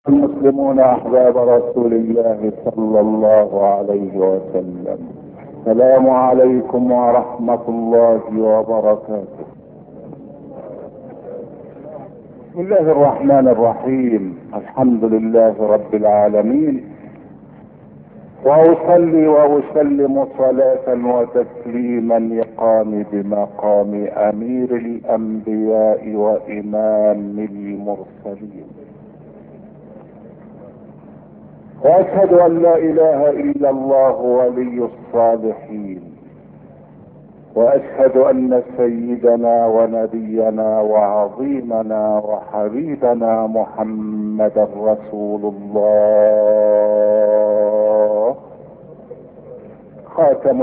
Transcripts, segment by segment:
المسلمون احباب رسول الله صلى الله عليه وسلم، السلام عليكم ورحمة الله وبركاته. بسم الله الرحمن الرحيم، الحمد لله رب العالمين، واصلي واسلم صلاة وتسليما يقام بمقام امير الانبياء وامام المرسلين، واشهد ان لا اله الا الله ولي الصالحين، واشهد ان سيدنا ونبينا وعظيمنا وحبيبنا محمدا رسول الله، خاتم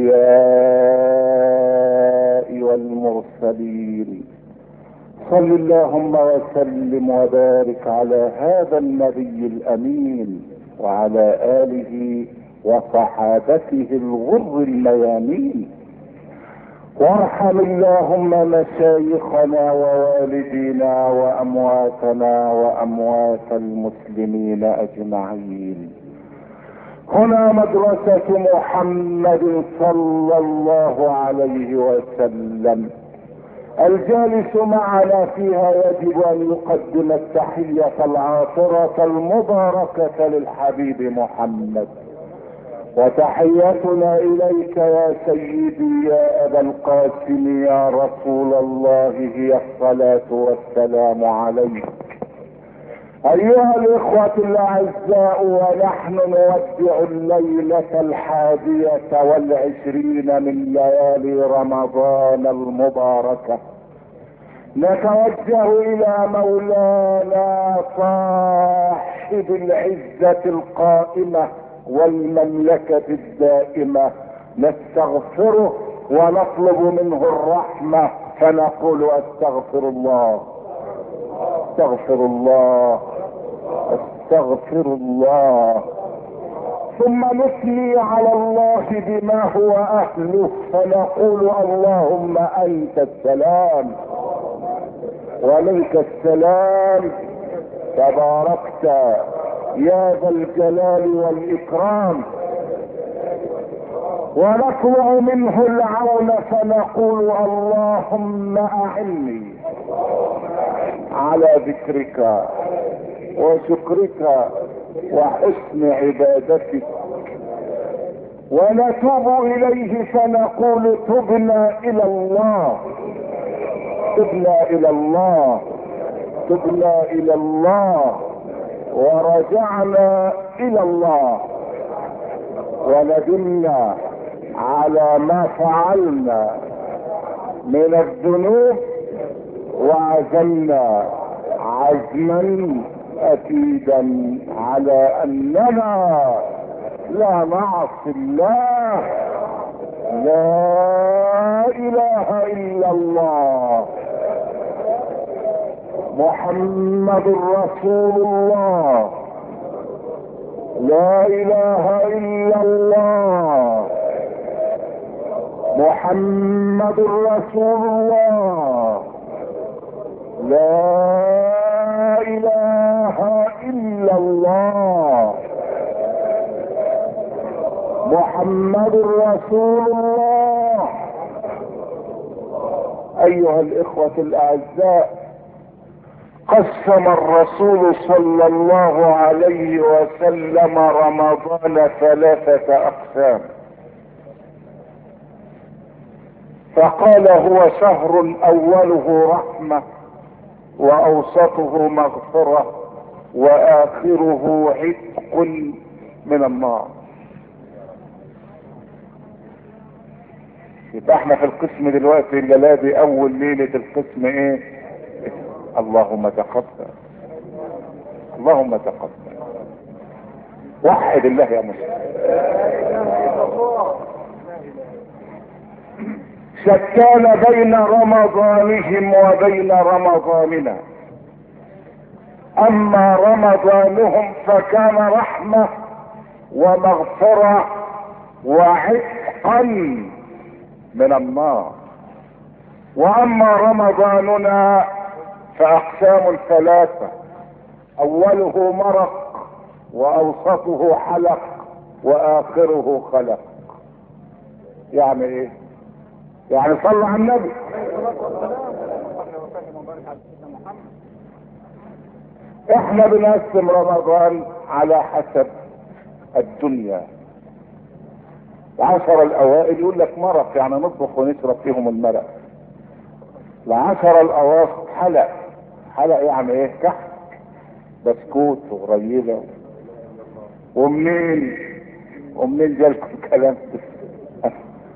الانبياء والمرسلين. صل اللهم وسلم وبارك على هذا النبي الامين وعلى اله وصحابته الغر الميامين، وارحم اللهم مشايخنا ووالدينا وامواتنا واموات المسلمين اجمعين. هنا مدرسة محمد صلى الله عليه وسلم، الجالس معنا فيها يجب ان يقدم التحية العاطرة المباركة للحبيب محمد، وتحيتنا اليك يا سيدي يا ابا القاسم يا رسول الله هي الصلاة والسلام عليك. ايها الاخوة الاعزاء، ونحن نودع الليلة 21 من ليالي رمضان المباركة، نتوجه الى مولانا صاحب العزة القائمة والمملكة الدائمة، نستغفره ونطلب منه الرحمة، فنقول استغفر الله استغفر الله استغفر الله، ثم نثني على الله بما هو اهله، فنقول اللهم انت السلام ومنك السلام، تباركت يا ذا الجلال والاكرام، ونطلع منه العون، فنقول اللهم اعني على ذكرك وشكرك وحسن عبادتك، ونتوب اليه فنقول تبنا الى الله تبنا الى الله تبنا الى الله، ورجعنا الى الله، وندمنا على ما فعلنا من الذنوب، وعزمنا عزما اكيدا على اننا لا نعصي الله، لا اله الا الله، محمد رسول الله، لا اله الا الله، محمد رسول الله، لا اله الا الله، محمد رسول الله. ايها الاخوة الاعزاء، قسم الرسول صلى الله عليه وسلم رمضان 3 اقسام، فقال هو شهر اوله رحمة، واوسطه مغفرة، واخره عتق من النار. يبقى احنا في القسم دلوقتي الليلة دي اول ليلة القسم ايه؟ اللهم تقبل، اللهم تقبل. وحد الله يا مسلم. شتان بين رمضانهم وبين رمضاننا، اما رمضانهم فكان رحمة ومغفرة وعتقا من النار، واما رمضاننا فاقسام 3، اوله مرق واوسطه حلق واخره خلق. يعني ايه؟ يعني صلى على النبي. احنا بنقسم رمضان على حسب الدنيا. 10 الاوائل يقول لك مرق، يعني نطبخ ونشرب فيهم المرق. 10 الاواسط حلق. حلق يعني ايه؟ كحك، بسكوت وغريبه. ومنين جالكم الكلام ده؟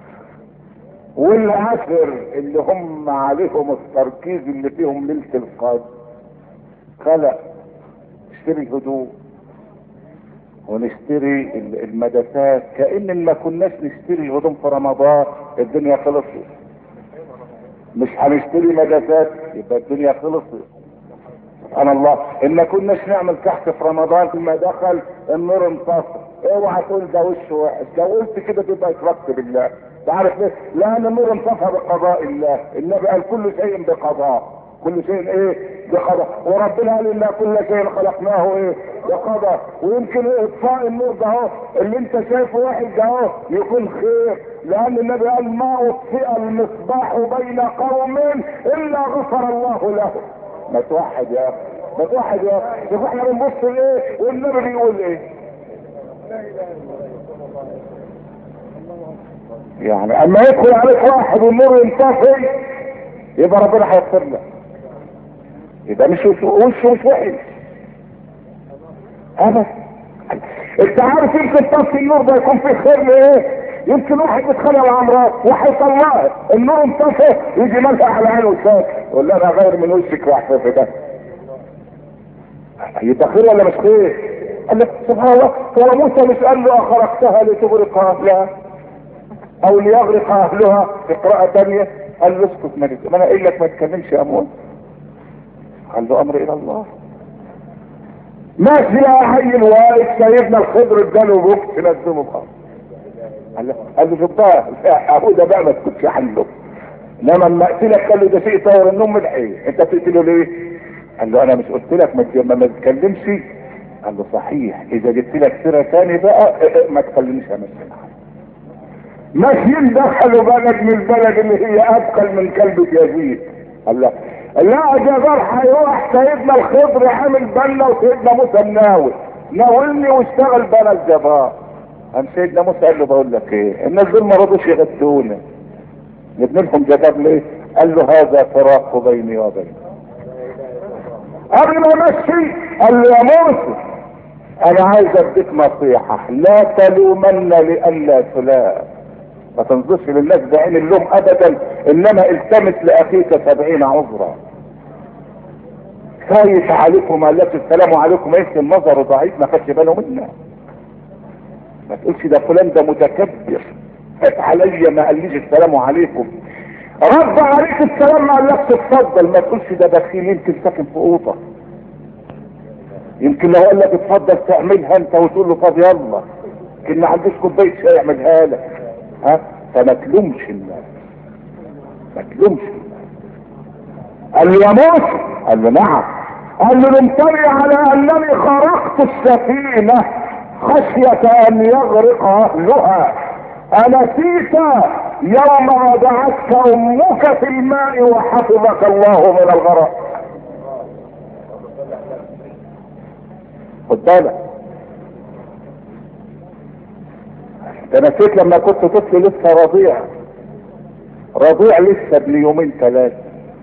والعشر اللي هم عليهم التركيز اللي فيهم ليله القدر خلق. نشتري الهدوم ونشتري المدفات، كأن ما كناش نشتري هدوم في رمضان الدنيا خلصت. مش هنشتري مدفات يبقى الدنيا خلصت. سبحان الله، ان ما كناش نعمل كحك في رمضان لما دخل النور انتصر. اوعى تقول ده وش وحش، لو قلت كده تبقى اشركت بالله. تعرف ليه؟ لان النور انطفى بقضاء الله. النبي قال كل شيء بقضاء. كل شيء ايه؟ بقضاء. وربنا قال ان كل شيء خلقناه ايه؟ بقضاء. ويمكن اطفاء النور ده اهو اللي انت شايفه واحد ده اهو يكون خير، لان النبي قال ما اطفئ المصباح بين قوم الا غفر الله له. ما توحد يا اخي، ما توحد يا اخي. شوف احنا بنبص لايه والنبي بيقول ايه. يعني اما يدخل عليك واحد والنور ينطفي يبقى ربنا هيغفر لك. يبقى مش وشه مش وحش ابدا. انت عارف يمكن طفي النور ده يكون فيه خير لايه؟ يمكن واحد يتخانق مع مراته وهيطلعها، النور انطفى يجي ملح على عينه وساكت يقول لها انا غير من وشك واحفظ ده. يبقى خير ولا مش خير؟ قال لك سبحان الله، هو موسى مش قال له اخرجتها لتغرق اهلها او ليغرق اهلها؟ في قراءة ثانية قال له اسكت، ما انا قايل لك ما تكلمش يا موسى. قال له امر الى الله. ماشي يا عيل واقف سيدنا الخضر اداله بوكس نزله بقى. قال له شفتها اهو ده بقى ما تكونش عنده. انما لما اقتلك قال له ده شيء طور النوم ملحي، انت بتقتله ليه؟ قال له انا مش قلت لك ما تتكلمش؟ قال له صحيح، اذا جبت لك سيره ثاني بقى ما تكلمش يا مسلم. ماشيين دخلوا بلد من البلد اللي هي اثقل من كلبة يزيد. قال لا لا جبار هيروح سيدنا الخضر عامل بنا وسيدنا موسى مناول ناولني واشتغل بنا الجبار. قام سيدنا موسى قال له بقول لك ايه، الناس دول ما رضوش يغدونا نبني لهم جبار ليه؟ قال له هذا فراق بيني وبينك. قبل ما امشي قال له يا موسى انا عايز اديك نصيحه، لا تلومن لئلا تلام. ما تنظرش للناس بعين اللوم ابدا، انما التمس لاخيك 70 عذرا. خايف عليكم ما قالكش السلام عليكم، يمكن النظر ضعيف ما خدش باله منا. ما تقولش ده فلان ده متكبر عليا ما قاليش السلام عليكم. رد عليك السلام ما قالكش اتفضل. ما تقولش ده بخيل، يمكن ساكن في اوضه، يمكن لو قال لك اتفضل تعملها انت وتقول له طب يلا، يمكن ما عندوش كوبايه شاي يعملها لك. فما تلومش الناس، ما تلومش الناس. قال له يا موسى، قال له نعم. قال له نمتني على انني خرقت السفينه خشيه ان يغرق اهلها، انسيت يوم وضعتك امك في الماء وحفظك الله من الغرق. خد بالك، ده نسيت لما كنت طفل لسه رضيع لسه ابن يومين 3،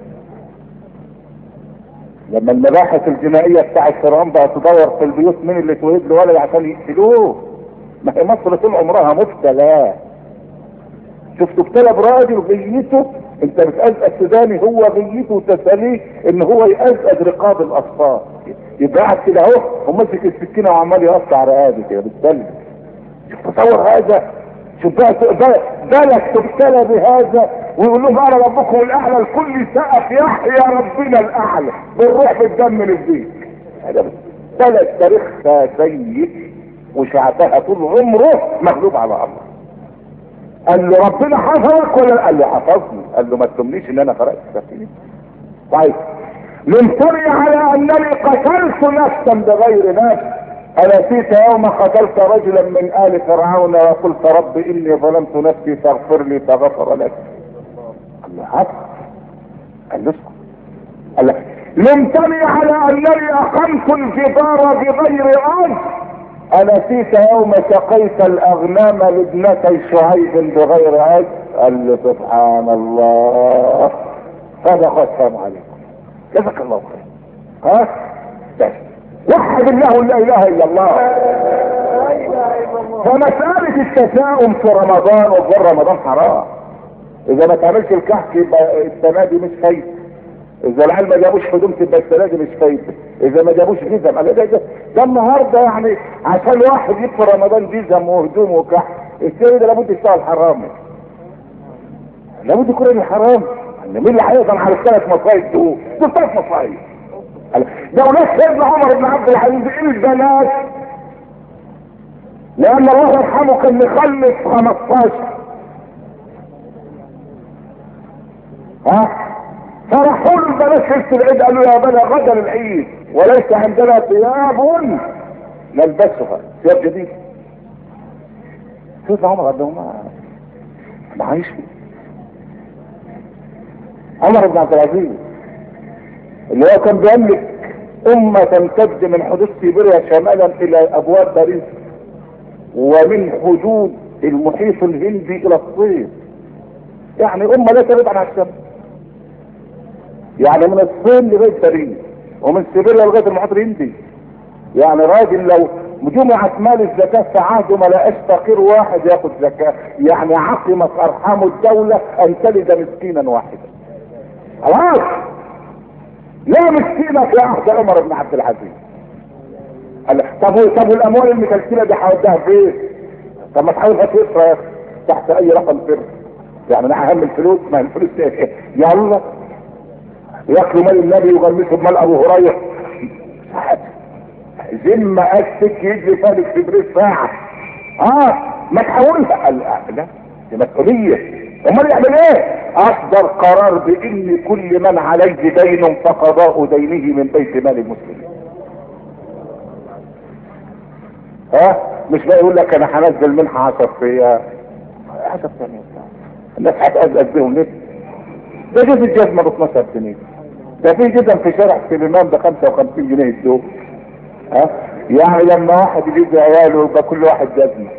لما المباحث الجنائيه بتاعت فرعون بقى تدور في البيوت مين اللي اتولد له ولد عشان يقتلوه. ما هي مصر طول عمرها مبتلاه. شفت ابتلى براجل غيته، انت بتأزأز سوداني هو غيته وتساليه ان هو يأزأز رقاب الاطفال، يبقى قاعد كده اهو ومسك السكينه وعمال يقطع رقابي كده بالسلم. شوف تصور هذا، شوف بالك تبتلى بهذا ويقول لهم انا ربكم الاعلى، الكل سقف يحيى ربنا الاعلى بالروح بالدم للدين. هذا بلد تاريخها سيء وشعبها طول عمره مغلوب على الله. قال له ربنا حفظك ولا؟ قال له حفظني. قال له ما تلومنيش ان انا خرقت السفينه. طيب لمتني على انني قتلت نفسا بغير نفس. أنسيت يوم قتلت رجلا من آل فرعون وقلت رب إني ظلمت نفسي فاغفر لي فغفر لك. الله أكبر. قال له قال له لمتني على أنني أقمت الجدار بغير أرض. أنسيت يوم سقيت الأغنام لابنتي شعيب بغير أرض. قال له سبحان الله. صدق السلام عليكم. جزاك الله خير. ها بس وحد الله لا اله الا الله. فمسألة التشاؤم في رمضان وغير رمضان حرام. اذا ما تعملش الكحك يبقى السنة دي مش فايدة. اذا العيال ما جابوش هدوم تبقى السنة دي مش فايدة. اذا ما جابوش جزم قال ده النهارده يعني عشان واحد يدخل رمضان جزم وهدوم وكحك السنة ده لابد يشتغل حرام. لابد يكون الحرام. مين اللي هيقدر على الثلاث مصايب دول؟ دول ثلاث مصايب. ده ولاد سيدنا عمر بن عبد العزيز البنات، لان الله يرحمه كان مخلف 15. فرحوا له البنات في العيد قالوا يا بنا غدا العيد وليس عندنا ثياب نلبسها، ثياب جديده. سيدنا عمر قال لهم ما عايش فيه. عمر بن عبد العزيز اللي هو كان بيملك امة تمتد من حدود سيبيريا شمالا الى ابواب باريس ومن حدود المحيط الهندي الى الصين، يعني امة لا تبعد عن الشمس، يعني من الصين لغاية باريس ومن سيبيريا لغاية المحيط الهندي. يعني راجل لو جمعت مال الزكاة في عهده ما لقاش فقير واحد ياخد زكاة، يعني عقمت ارحام الدولة ان تلد مسكينا واحدا. خلاص لا مسكينة في عهد عمر بن عبد العزيز. طب والاموال المكلكله دي هوديها فين؟ طب ما تحاول تصرف يا اخي تحت اي رقم سر، يعني انا اهم الفلوس ما الفلوس ايه؟ يلا ياكلوا مال النبي ويغمسوا بمال ابو هريره. ذمه اسك يجري فالك في بريد ساعه. ما تحاولها. لا دي مسؤوليه. امال يعمل ايه؟ اصدر قرار بان كل من عليه دين فقضاء دينه من بيت مال المسلمين. مش بقى يقول لك انا هنزل منها 10 فيها 10 ثانية الناس هتأذى بهم ليه؟ ده جزء الجزمة ب 12 جنيه، ده في جزم في شارع سليمان ب 55 جنيه الدوب. يعني لما واحد يجيب عياله يبقى كل واحد جزمة.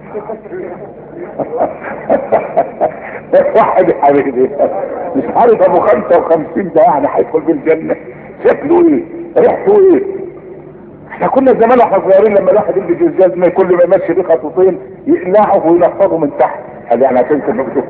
واحد يا حبيبي مش عارف ابو 55 ده يعني هيدخل بالجنة شكله ايه؟ ريحته ايه؟ احنا كنا زمان واحنا صغيرين لما الواحد يلبس الجزمة كل ما يمشي بيه خطوتين يقلعه وينفضه من تحت. هذا يعني عشان كده مكتوب.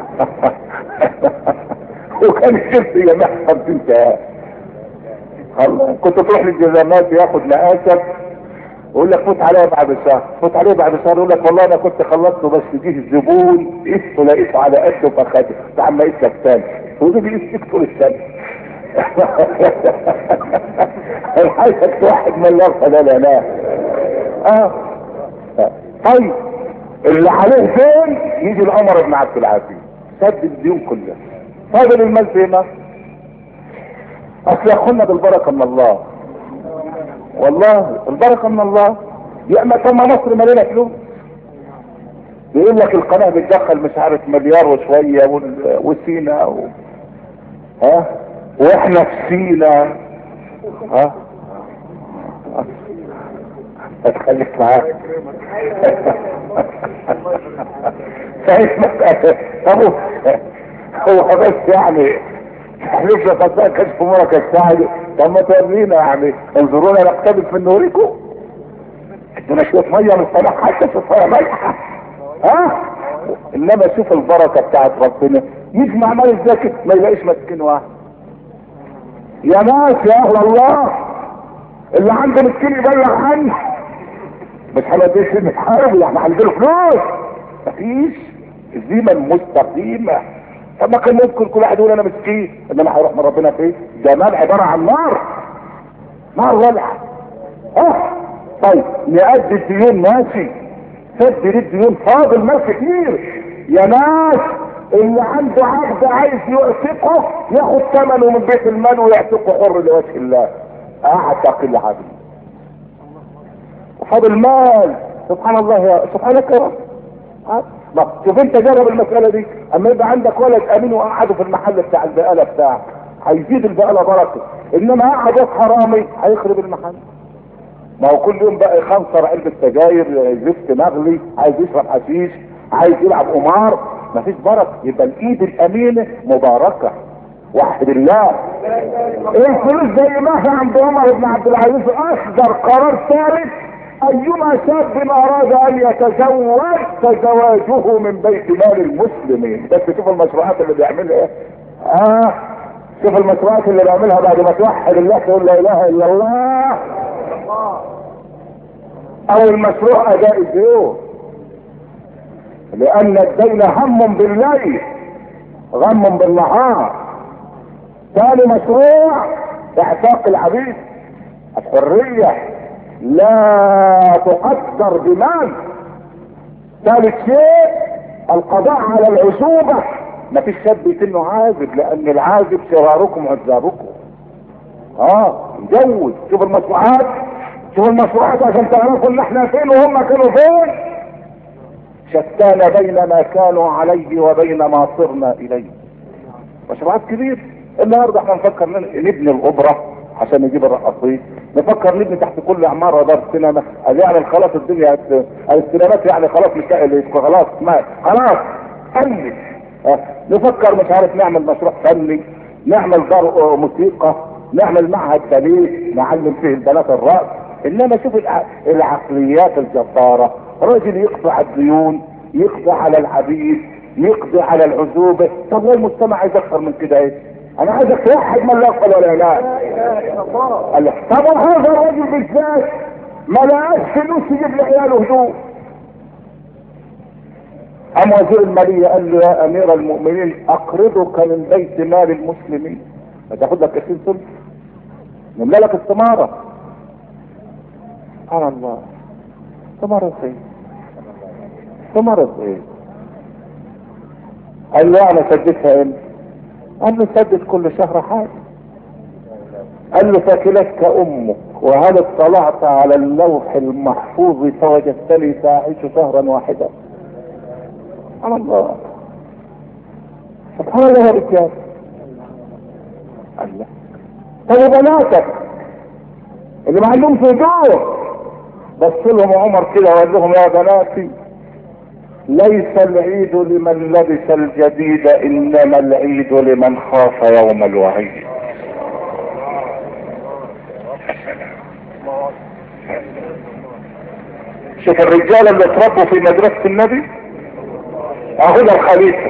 وكان الشمس يا محفظ انت كنت تروح للجزمات ياخد مقاسك ويقول لك فوت عليا بعد شهر، فوت عليه بعد شهر يقول لك والله انا كنت خلصته بس جه الزبون قسته لقيته على قده فخده فعم قيس لك تاني وده بيقيس طول السنه. الحاجة واحد مليار فلا لا. طيب اللي عليه فين يجي العمر بن عبد العزيز سد الديون كلها فاضل المال فين؟ اصل ياخدنا بالبركه من الله، والله البركه من الله. يا اما كما مصر مليانه فلوس بيقول لك القناه بتدخل مش عارف مليار وشويه وسينا واحنا في سينا اتخليك معاك. هو بس يعني تحليف لفتاة كشف مرك الساعد. طب ما تورينا يعني انظرونا نقتبس من نوركم. ادونا شوية مية من السماء حتى شوية ملحة. انما شوف البركة بتاعت ربنا يجمع مال الزكاة ما يلاقيش مسكين واحد. يا ناس يا اهل الله اللي عنده مسكين يبلغ عنه. مش هنقدرش نتحارب يعني عندنا فلوس مفيش زيمة مستقيمة. طب ما كان ممكن كل واحد يقول انا مسكين انما هيروح من ربنا فين؟ ده مال عبارة عن نار، نار ولع. طيب نأدي الديون ماشي، سد الديون فاضل مال كتير. يا ناس اللي عنده عبد عايز يعتقه ياخد ثمنه من بيت المال ويعتقه حر لوجه الله. اعتق العبد وخد المال. سبحان الله يا سبحانك يا رب. شوف انت جرب المسألة دي، اما يبقى عندك ولد امين وقعده في المحل بتاع البقالة بتاعك هيزيد البقالة بركة، انما قعد واد حرامي هيخرب المحل. ما هو كل يوم بقى يخنصر علبة سجاير، زفت مغلي، عايز يشرب حشيش، عايز يلعب قمار، مفيش بركة. يبقى الايد الامينة مباركة. وحد الله. الفلوس زي ما هي عند عمر بن عبد العزيز اصدر قرار ثالث: ايما شاب اراد ان يتزوج فزواجه من بيت مال المسلمين. بس شوف المشروعات اللي بيعملها ايه. شوف المشروعات اللي بيعملها بعد ما توحد الله تقول لا اله الا الله. اول مشروع اداء الديون، لان الدين هم بالليل غم بالنهار. ثاني مشروع اعتاق العبيد، الحرية لا تقدر بمال. ثالث شيء القضاء على العزوبة، ما فيش شاب يتنه عازب، لان العازب شراركم عذابكم. نجوز. شوف المشروعات، شوف المشروعات عشان تعرفوا ان احنا فين وهم كانوا فين. شتان بين ما كانوا عليه وبين ما صرنا اليه. مشروعات كبير. النهارده احنا نفكر نبني الاوبرا عشان نجيب الرقاصين، نفكر نبني تحت كل عماره دار سينما، يعني خلاص الدنيا السينمات يعني خلاص مش خلاص ما خلاص فني. نفكر مش عارف نعمل مشروع فني، نعمل دار موسيقى، نعمل معهد باليه نعلم فيه البنات الرقص. انما شوف العقليات الجباره، راجل يقضي على الديون، يقضي على العبيد، يقضي على العزوبه. طب والمجتمع عايز اكثر من كده ايه؟ انا عايزك توحد من لا يقبل ولا لا اله. طب هذا الرجل بالذات ما لقاش فلوس يجيب لعياله هدوء. قام وزير الماليه قال له يا امير المؤمنين اقرضك من بيت مال المسلمين، هتاخد لك 20 سنه نملى لك الثماره. سبحان الله. ثمره ايه؟ ثمره ايه؟ قال له انا سددتها امتى؟ قال له سدد كل شهر حاجه. قال له ثكلتك امك وهل اطلعت على اللوح المحفوظ فوجدتني تعيش شهرا واحدا. سبحان الله. سبحان الله يا رجال. الله. طب بناتك اللي ما عندهمش هدوء، بص لهم عمر كده وقال لهم يا بناتي ليس العيد لمن لبس الجديد انما العيد لمن خاف يوم الوعيد. شوف الرجال اللي اتربوا في مدرسة النبي اهو ده الخليفة.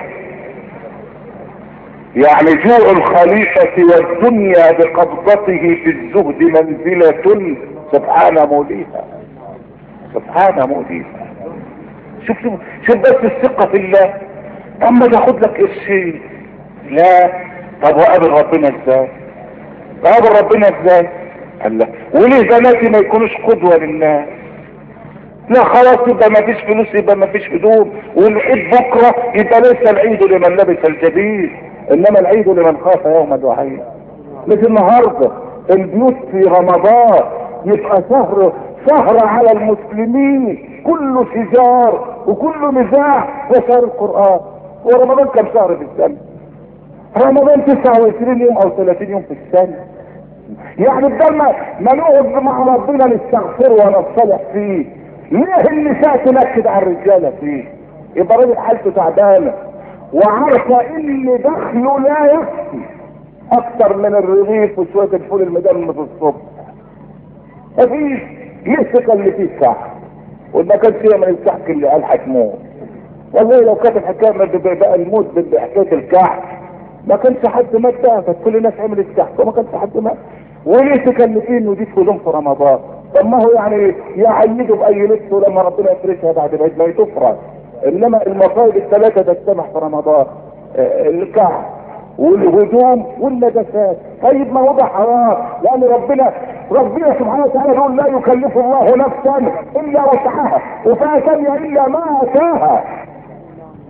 يعني جوع الخليفة والدنيا بقبضته في الزهد منزلة سبحان موليها، سبحان موليها. شوف بس الثقة في الله. اما تاخد لك قرشين لا. طب وقابل ربنا ازاي؟ قابل ربنا ازاي؟ الله. وليه بناتي ما يكونوش قدوة للناس؟ لا خلاص يبقى ما فيش فلوس، يبقى ما فيش هدوم، والعيد بكرة يبقى ليس العيد لمن لبس الجديد انما العيد لمن خاف يوم الوعيد. مثل النهارده البيوت في رمضان يبقى سهر على المسلمين، كله شجار وكله نزاع وشهر القرآن. ورمضان كم شهر في السنة؟ رمضان 29 يوم او 30 يوم في السنة. يعني بدل ما نقعد مع ربنا نستغفر ونصلح فيه، ليه النساء تنكد على الرجالة فيه؟ يبقى راجل حالته تعبانة وعارفة ان دخله لا يكفي اكتر من الرغيف وشوية الفول المدمر في الصبح. مفيش. لسه اللي فيه كحك وما كانش هي من الكحك اللي قال هتموت. والله لو كانت الحكايه بقى الموت بحكايه الكحك ما كانش حد مات بقى، كانت كل الناس عملت كحك وما كانش حد مات. وليه تكلفين وديك هدوم في رمضان؟ طب ما هو يعني يعيدوا باي لبس ولما ربنا يفرشها بعد ما يتفرج. انما المصايب الثلاثه تجتمع في رمضان، الكحك والهدوم والنجاسات. طيب ما وضع حرام، لان ربنا سبحانه وتعالى يقول لا يكلف الله نفسا الا وسعها وفيها ثانيه الا ما اتاها.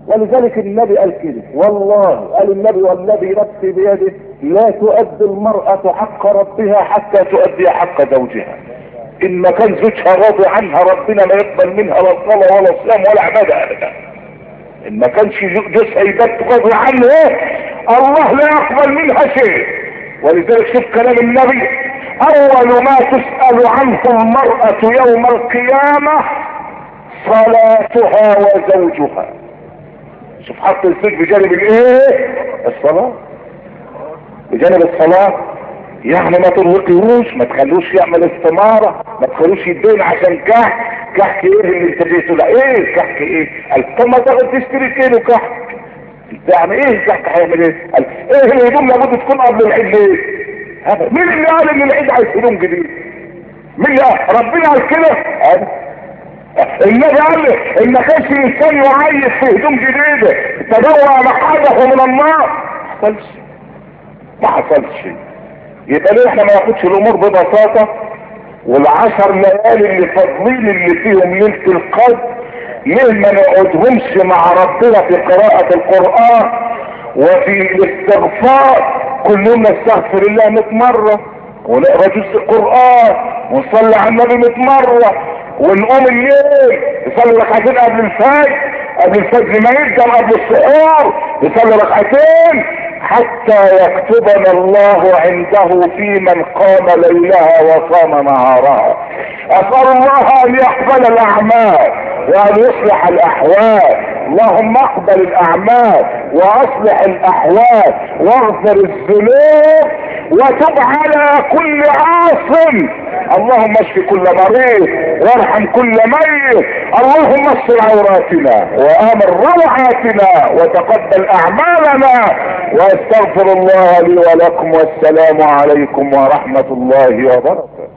ولذلك النبي قال كده، والله قال النبي والذي نفسي بيده لا تؤدي المرأة حق ربها حتى تؤدي حق زوجها. ان ما كان زوجها راضي عنها ربنا ما يقبل منها لا صلاة ولا صيام ولا عبادة ابدا. ان ما كانش جوزها يبات راضي عنه الله لا يقبل منها شيء. ولذلك شوف كلام النبي، اول ما تسأل عنه المرأة يوم القيامة صلاتها وزوجها. شوف حط الزوج بجانب الايه؟ الصلاة، بجانب الصلاة. يعني ما ترهقيهوش، ما تخلوش يعمل استمارة، ما تخلوش يدين عشان كحك ايه اللي انت جيته؟ لا ايه كحك ايه؟ قال طب ما تاخد تشتري كيلو كحك. يعني ايه الكحك هيعمل ايه؟ قال ايه الهدوم لابد تكون قبل العيد ليه؟ مين اللي قال ان العيد عايز هدوم جديد؟ مين اللي قال؟ ربنا قال كده؟ النبي قال ان ما كانش انسان يعيش في هدوم جديده تدور مقعده من النار. ما حصلش. يبقى ليه احنا ما ناخدش الامور ببساطه؟ والعشر ليالي اللي فاضلين اللي فيهم ليله القدر ليه ما نقعدهمش مع ربنا في قراءه القران وفي الاستغفار؟ كل يوم نستغفر الله 100 مره، ونقرا جزء القران، ونصلي على النبي 100 مره، ونقوم الليل نصلي ركعتين قبل الفجر، قبل الفجر ما يبدا قبل السحور نصلي ركعتين حتى يكتبنا الله عنده في من قام ليلها وصام نهارها. اسال الله ان يقبل الاعمال وان يصلح الاحوال. اللهم اقبل الاعمال واصلح الاحوال واغفر الذنوب وتب على كل عاصم. اللهم اشف كل مريض وارحم كل ميت. اللهم استر عوراتنا وامن روعاتنا وتقبل اعمالنا. واستغفر الله لي ولكم، والسلام عليكم ورحمة الله وبركاته.